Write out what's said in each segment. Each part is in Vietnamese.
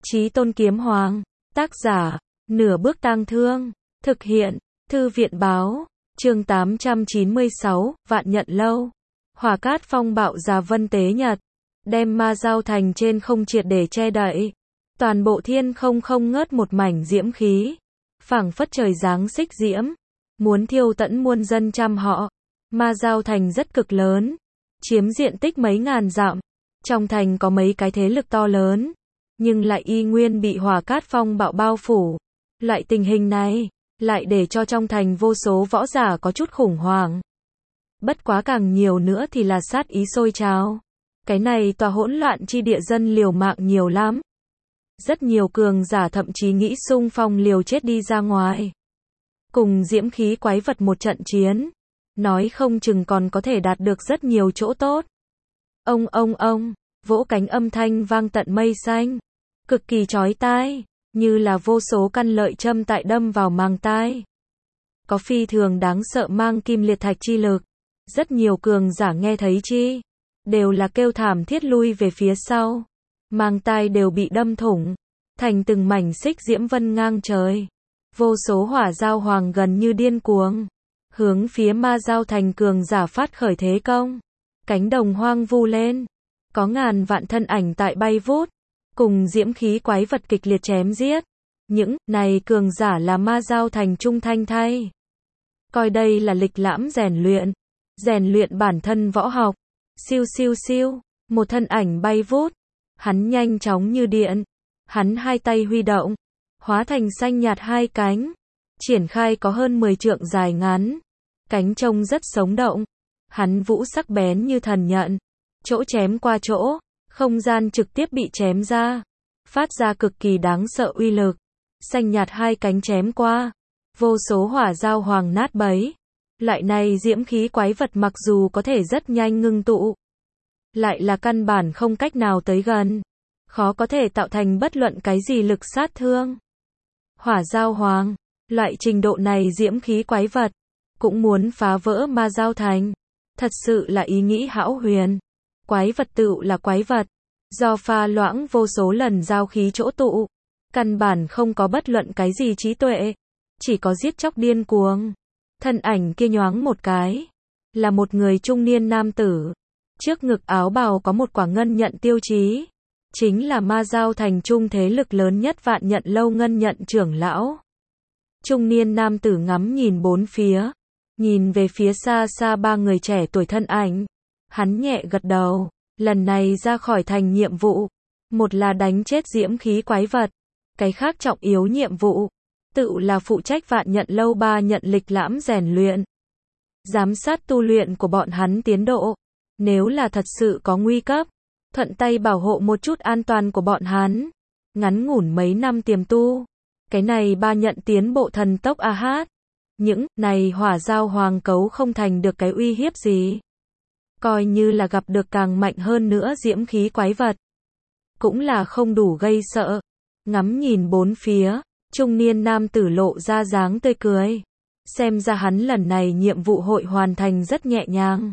Chí Tôn Kiếm Hoàng. Tác giả, Nửa Bước Tang Thương. Thực hiện, Thư viện Báo. Chương 896, Vạn Nhận Lâu. Hỏa Cát phong bạo già vân tế nhật, đem ma giao thành trên không triệt để che đậy. Toàn bộ thiên không ngớt một mảnh diễm khí, phảng phất trời giáng xích diễm, muốn thiêu tận muôn dân trăm họ. Ma giao thành rất cực lớn, chiếm diện tích mấy ngàn dặm. Trong thành có mấy cái thế lực to lớn, nhưng lại y nguyên bị hỏa cát phong bạo bao phủ. Loại tình hình này, lại để cho trong thành vô số võ giả có chút khủng hoảng. Bất quá càng nhiều nữa thì là sát ý sôi trào. Cái này tòa hỗn loạn chi địa dân liều mạng nhiều lắm. Rất nhiều cường giả thậm chí nghĩ xung phong liều chết đi ra ngoài, cùng diễm khí quái vật một trận chiến, nói không chừng còn có thể đạt được rất nhiều chỗ tốt. Ông, vỗ cánh âm thanh vang tận mây xanh, cực kỳ chói tai, như là vô số căn lợi châm tại đâm vào màng tai. Có phi thường đáng sợ mang kim liệt thạch chi lực. Rất nhiều cường giả nghe thấy chi, đều là kêu thảm thiết lui về phía sau. Màng tai đều bị đâm thủng, thành từng mảnh xích diễm vân ngang trời. Vô số hỏa giao hoàng gần như điên cuồng, hướng phía ma giao thành cường giả phát khởi thế công. Cánh đồng hoang vu lên, có ngàn vạn thân ảnh tại bay vút, cùng diễm khí quái vật kịch liệt chém giết. Những này cường giả là ma giao thành trung thanh thay, coi đây là lịch lãm rèn luyện bản thân võ học. Siêu, một thân ảnh bay vút, hắn nhanh chóng như điện, hắn hai tay huy động, hóa thành xanh nhạt hai cánh, triển khai có hơn 10 trượng dài ngắn, cánh trông rất sống động. Hắn vũ sắc bén như thần nhận, chỗ chém qua chỗ, không gian trực tiếp bị chém ra, phát ra cực kỳ đáng sợ uy lực. Xanh nhạt hai cánh chém qua, vô số hỏa giao hoàng nát bấy. Loại này diễm khí quái vật mặc dù có thể rất nhanh ngưng tụ, lại là căn bản không cách nào tới gần, khó có thể tạo thành bất luận cái gì lực sát thương. Hỏa giao hoàng, loại trình độ này diễm khí quái vật, cũng muốn phá vỡ ma giao thành, thật sự là ý nghĩ hão huyền. Quái vật tựu là quái vật, do pha loãng vô số lần giao khí chỗ tụ, căn bản không có bất luận cái gì trí tuệ, chỉ có giết chóc điên cuồng. Thân ảnh kia nhoáng một cái, là một người trung niên nam tử, trước ngực áo bào có một quả ngân nhận tiêu chí, chính là ma giao thành trung thế lực lớn nhất Vạn Nhận Lâu ngân nhận trưởng lão. Trung niên nam tử ngắm nhìn bốn phía, nhìn về phía xa xa ba người trẻ tuổi thân ảnh, hắn nhẹ gật đầu. Lần này ra khỏi thành nhiệm vụ, một là đánh chết diễm khí quái vật, cái khác trọng yếu nhiệm vụ, tự là phụ trách Vạn Nhận Lâu ba nhận lịch lãm rèn luyện, giám sát tu luyện của bọn hắn tiến độ, nếu là thật sự có nguy cấp, thuận tay bảo hộ một chút an toàn của bọn hắn. Ngắn ngủn mấy năm tiềm tu, cái này ba nhận tiến bộ thần tốc a hát. Những này hỏa giao hoàng cấu không thành được cái uy hiếp gì, coi như là gặp được càng mạnh hơn nữa diễm khí quái vật, cũng là không đủ gây sợ. Ngắm nhìn bốn phía, trung niên nam tử lộ ra dáng tươi cười, xem ra hắn lần này nhiệm vụ hội hoàn thành rất nhẹ nhàng.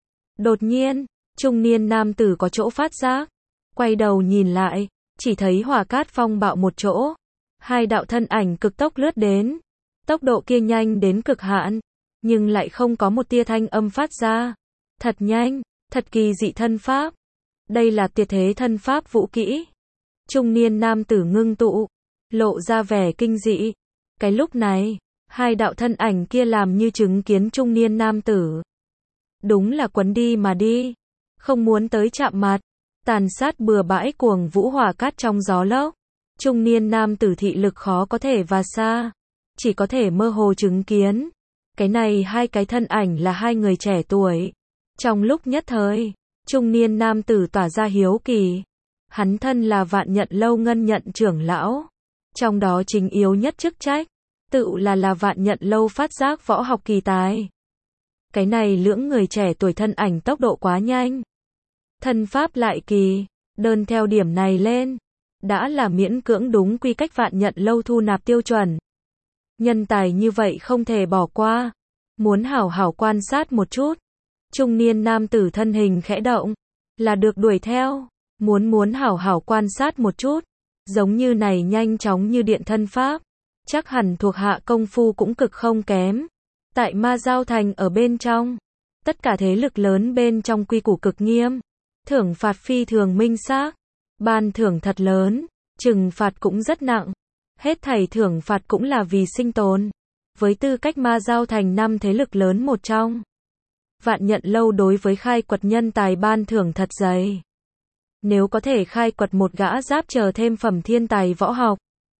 Đột nhiên, trung niên nam tử có chỗ phát giác, quay đầu nhìn lại, chỉ thấy hỏa cát phong bạo một chỗ, hai đạo thân ảnh cực tốc lướt đến, tốc độ kia nhanh đến cực hạn, nhưng lại không có một tia thanh âm phát ra. Thật nhanh, thật kỳ dị thân pháp. Đây là tuyệt thế thân pháp vũ kỹ. Trung niên nam tử ngưng tụ, lộ ra vẻ kinh dị. Cái lúc này, hai đạo thân ảnh kia làm như chứng kiến trung niên nam tử. Đúng là quấn đi mà đi, không muốn tới chạm mặt, tàn sát bừa bãi cuồng vũ hỏa cát trong gió lốc. Trung niên nam tử thị lực khó có thể và xa, chỉ có thể mơ hồ chứng kiến. Cái này hai cái thân ảnh là hai người trẻ tuổi. Trong lúc nhất thời, trung niên nam tử tỏa ra hiếu kỳ. Hắn thân là Vạn Nhận Lâu ngân nhận trưởng lão, trong đó chính yếu nhất chức trách, tự là Vạn Nhận Lâu phát giác võ học kỳ tài. Cái này lưỡng người trẻ tuổi thân ảnh tốc độ quá nhanh, thân pháp lại kỳ, đơn theo điểm này lên, đã là miễn cưỡng đúng quy cách Vạn Nhận Lâu thu nạp tiêu chuẩn. Nhân tài như vậy không thể bỏ qua, muốn hảo hảo quan sát một chút. Trung niên nam tử thân hình khẽ động, là được đuổi theo, muốn hảo hảo quan sát một chút. giống như này nhanh chóng như điện thân pháp, chắc hẳn thuộc hạ công phu cũng cực không kém. Tại Ma Giao Thành ở bên trong, tất cả thế lực lớn bên trong quy củ cực nghiêm, thưởng phạt phi thường minh xác, ban thưởng thật lớn, trừng phạt cũng rất nặng, hết thảy thưởng phạt cũng là vì sinh tồn. Với tư cách Ma Giao Thành 5 thế lực lớn một trong, Vạn Nhận Lâu đối với khai quật nhân tài ban thưởng thật dày. Nếu có thể khai quật một gã giáp chờ thêm phẩm thiên tài võ học,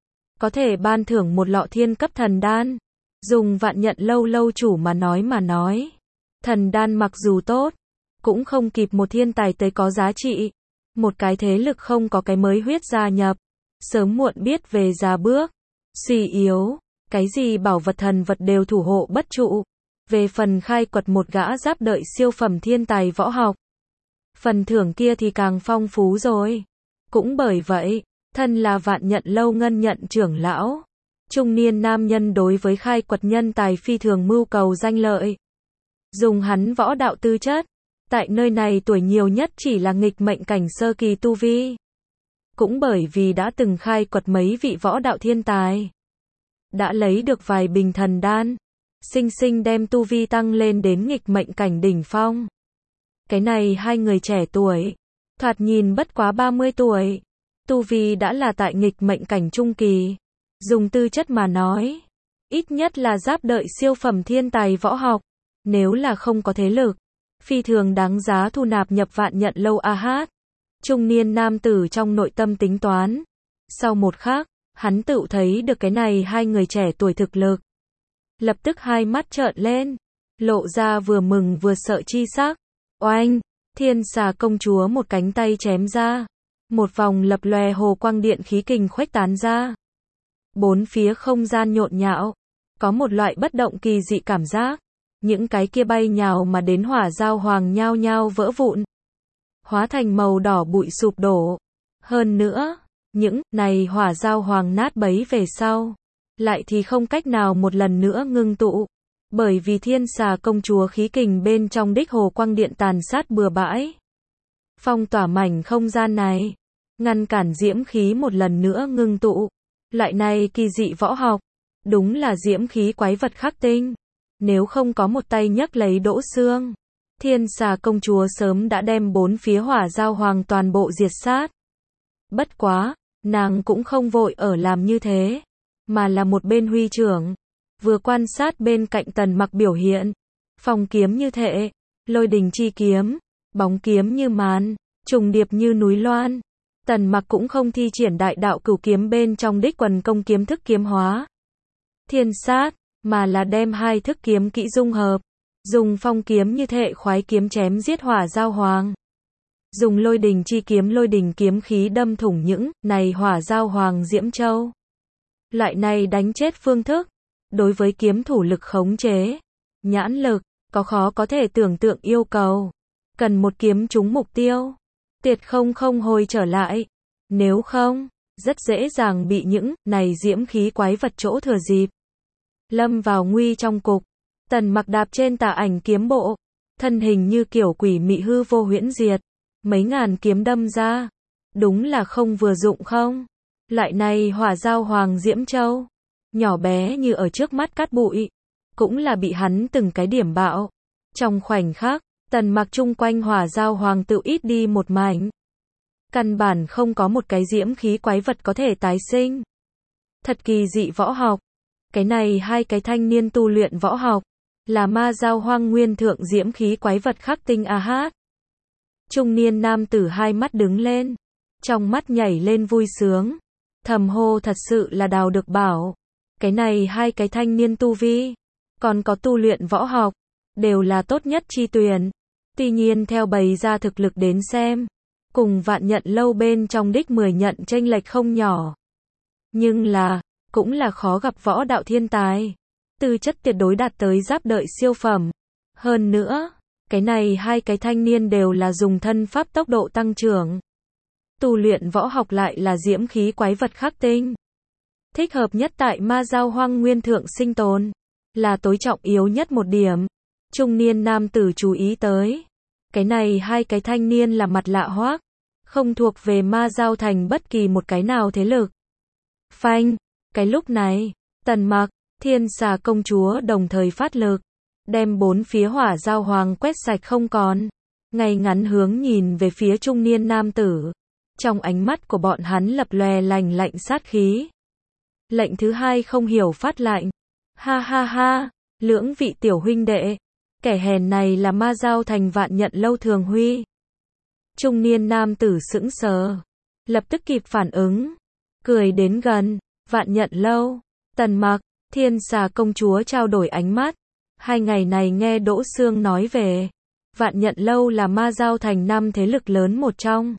có thể ban thưởng một lọ thiên cấp thần đan. Dùng Vạn Nhận Lâu lâu chủ mà nói, thần đan mặc dù tốt, cũng không kịp một thiên tài tới có giá trị. Một cái thế lực không có cái mới huyết gia nhập, sớm muộn biết về già bước, suy yếu, cái gì bảo vật thần vật đều thủ hộ bất trụ. Về phần khai quật một gã giáp đợi siêu phẩm thiên tài võ học, phần thưởng kia thì càng phong phú rồi. Cũng bởi vậy, thân là Vạn Nhận Lâu ngân nhận trưởng lão, trung niên nam nhân đối với khai quật nhân tài phi thường mưu cầu danh lợi. Dùng hắn võ đạo tư chất, tại nơi này tuổi nhiều nhất chỉ là nghịch mệnh cảnh sơ kỳ tu vi. Cũng bởi vì đã từng khai quật mấy vị võ đạo thiên tài, đã lấy được vài bình thần đan, sinh sinh đem tu vi tăng lên đến nghịch mệnh cảnh đỉnh phong. Cái này hai người trẻ tuổi, thoạt nhìn bất quá 30 tuổi, tu vi đã là tại nghịch mệnh cảnh trung kỳ. Dùng tư chất mà nói, ít nhất là giáp đợi siêu phẩm thiên tài võ học, nếu là không có thế lực, phi thường đáng giá thu nạp nhập Vạn Nhận Lâu a hát. Trung niên nam tử trong nội tâm tính toán. Sau một khắc, hắn tự thấy được cái này hai người trẻ tuổi thực lực. Lập tức hai mắt trợn lên, lộ ra vừa mừng vừa sợ chi sắc. Oanh, Thiên Xà công chúa một cánh tay chém ra, một vòng lập lòe hồ quang điện khí kình khuếch tán ra. Bốn phía không gian nhộn nhạo, có một loại bất động kỳ dị cảm giác. Những cái kia bay nhào mà đến hỏa giao hoàng nhao nhao vỡ vụn, hóa thành màu đỏ bụi sụp đổ. Hơn nữa, những này hỏa giao hoàng nát bấy về sau, lại thì không cách nào một lần nữa ngưng tụ, bởi vì Thiên Xà công chúa khí kình bên trong đích hồ quang điện tàn sát bừa bãi, phong tỏa mảnh không gian này, ngăn cản diễm khí một lần nữa ngưng tụ. Loại này kỳ dị võ học, đúng là diễm khí quái vật khắc tinh. Nếu không có một tay nhấc lấy Đỗ Xương, Thiên Xà công chúa sớm đã đem bốn phía hỏa giao hoàng toàn bộ diệt sát. Bất quá, nàng cũng không vội ở làm như thế, mà là một bên huy trưởng, vừa quan sát bên cạnh Tần Mặc biểu hiện. Phong kiếm như thệ, lôi đình chi kiếm, bóng kiếm như màn, trùng điệp như núi loan. Tần Mặc cũng không thi triển đại đạo cửu kiếm bên trong đích quần công kiếm thức kiếm hóa thiên sát, mà là đem hai thức kiếm kỹ dung hợp, dùng phong kiếm như thệ khoái kiếm chém giết hỏa giao hoàng, dùng lôi đình chi kiếm lôi đình kiếm khí đâm thủng những này hỏa giao hoàng diễm châu. Loại này đánh chết phương thức, đối với kiếm thủ lực khống chế, nhãn lực, có khó có thể tưởng tượng yêu cầu, cần một kiếm trúng mục tiêu, tuyệt không hồi trở lại, nếu không, rất dễ dàng bị những này diễm khí quái vật chỗ thừa dịp, lâm vào nguy trong cục. Tần Mặc đạp trên tà ảnh kiếm bộ, thân hình như kiểu quỷ mị hư vô huyễn diệt, mấy ngàn kiếm đâm ra, đúng là không vừa dụng không. Loại này hỏa giao hoàng diễm châu, nhỏ bé như ở trước mắt cát bụi, cũng là bị hắn từng cái điểm bạo. Trong khoảnh khắc, Tần Mặc chung quanh hỏa giao hoàng tự ít đi một mảnh. Căn bản không có một cái diễm khí quái vật có thể tái sinh. Thật kỳ dị võ học. Cái này hai cái thanh niên tu luyện võ học, là Ma Giao Hoang nguyên thượng diễm khí quái vật khắc tinh a hát. Trung niên nam tử hai mắt đứng lên, trong mắt nhảy lên vui sướng, thầm hô thật sự là đào được bảo. Cái này hai cái thanh niên tu vi, còn có tu luyện võ học, đều là tốt nhất chi tuyển. Tuy nhiên theo bày ra thực lực đến xem, cùng Vạn Nhận Lâu bên trong đích 10 nhận chênh lệch không nhỏ. Nhưng là, cũng là khó gặp võ đạo thiên tài, tư chất tuyệt đối đạt tới giáp đợi siêu phẩm. Hơn nữa, cái này hai cái thanh niên đều là dùng thân pháp tốc độ tăng trưởng. Tu luyện võ học lại là diễm khí quái vật khắc tinh. Thích hợp nhất tại Ma Giao Hoang nguyên thượng sinh tồn, là tối trọng yếu nhất một điểm. Trung niên nam tử chú ý tới. Cái này hai cái thanh niên là mặt lạ hoắc, không thuộc về Ma Giao Thành bất kỳ một cái nào thế lực. Phanh, cái lúc này, Tần Mặc, Thiên Xà công chúa đồng thời phát lực, đem bốn phía hỏa giao hoàng quét sạch không còn. Ngay ngắn hướng nhìn về phía trung niên nam tử. Trong ánh mắt của bọn hắn lập lòe lạnh lạnh sát khí. Lệnh thứ hai không hiểu phát lạnh. Ha ha ha, lưỡng vị tiểu huynh đệ. Kẻ hèn này là Ma Giao Thành Vạn Nhận Lâu Thường Huy. Trung niên nam tử sững sờ. Lập tức kịp phản ứng. Cười đến gần. Vạn Nhận Lâu. Tần Mặc, Thiên Xà công chúa trao đổi ánh mắt. Hai ngày này nghe Đỗ Sương nói về. Vạn Nhận Lâu là Ma Giao Thành 5 thế lực lớn một trong.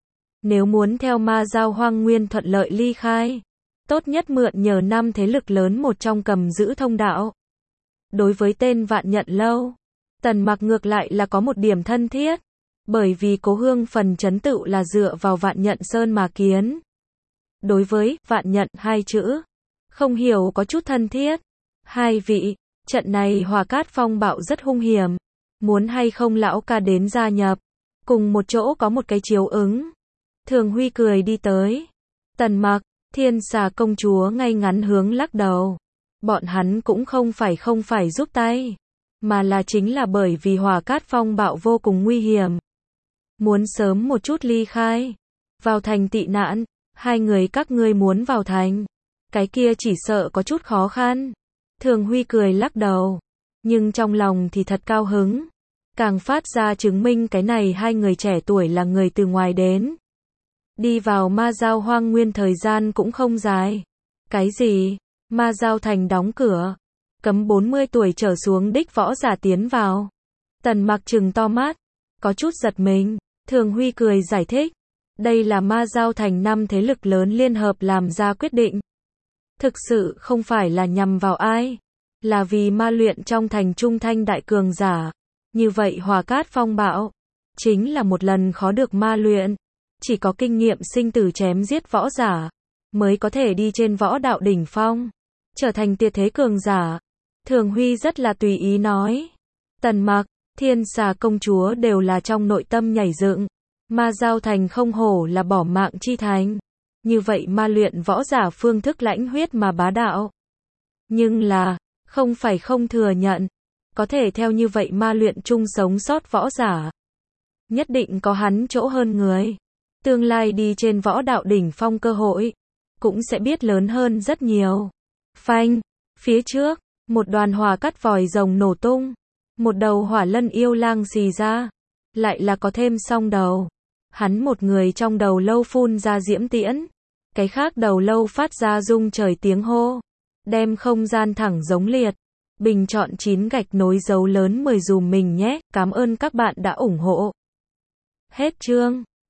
Nếu muốn theo Ma Giao Hoang Nguyên thuận lợi ly khai, tốt nhất mượn nhờ 5 thế lực lớn một trong cầm giữ thông đạo. Đối với tên Vạn Nhận Lâu, Tần Mặc ngược lại là có một điểm thân thiết, bởi vì Cố Hương phần trấn tựu là dựa vào Vạn Nhận Sơn mà kiến. Đối với Vạn Nhận hai chữ, không hiểu có chút thân thiết. Hai vị, trận này Hỏa Cát phong bạo rất hung hiểm, muốn hay không lão ca đến gia nhập, cùng một chỗ có một cái chiếu ứng. Thường Huy cười đi tới. Tần Mặc, Thiên Xà công chúa ngay ngắn hướng lắc đầu. Bọn hắn cũng không phải giúp tay, mà là chính là bởi vì Hỏa Cát phong bạo vô cùng nguy hiểm. Muốn sớm một chút ly khai, vào thành tị nạn. Hai người các ngươi muốn vào thành, cái kia chỉ sợ có chút khó khăn. Thường Huy cười lắc đầu, nhưng trong lòng thì thật cao hứng. Càng phát ra chứng minh cái này hai người trẻ tuổi là người từ ngoài đến. Đi vào Ma Giao Hoang Nguyên thời gian cũng không dài. Cái gì? Ma Giao Thành đóng cửa, cấm 40 tuổi trở xuống đích võ giả tiến vào. Tần Mặc trừng to mắt, có chút giật mình. Thường Huy cười giải thích. Đây là Ma Giao Thành 5 thế lực lớn liên hợp làm ra quyết định. Thực sự không phải là nhằm vào ai, là vì ma luyện trong thành trung thanh đại cường giả. Như vậy Hỏa Cát phong bạo chính là một lần khó được ma luyện, chỉ có kinh nghiệm sinh tử chém giết võ giả mới có thể đi trên võ đạo đỉnh phong, trở thành tuyệt thế cường giả. Thường Huy rất là tùy ý nói. Tần Mặc, Thiên Xà công chúa đều là trong nội tâm nhảy dựng. Ma Giao Thành không hổ là bỏ mạng chi thành. Như vậy ma luyện võ giả phương thức lãnh huyết mà bá đạo. Nhưng là, không phải không thừa nhận, có thể theo như vậy ma luyện chung sống sót võ giả. Nhất định có hắn chỗ hơn người. Tương lai đi trên võ đạo đỉnh phong cơ hội, cũng sẽ biết lớn hơn rất nhiều. Phanh, phía trước, một đoàn hỏa cắt vòi rồng nổ tung. Một đầu hỏa lân yêu lang xì ra. Lại là có thêm song đầu. Hắn một người trong đầu lâu phun ra diễm tiễn. Cái khác đầu lâu phát ra rung trời tiếng hô. Đem không gian thẳng giống liệt. Bình chọn 9 gạch nối dấu lớn 10 dùm mình nhé. Cảm ơn các bạn đã ủng hộ. Hết chương.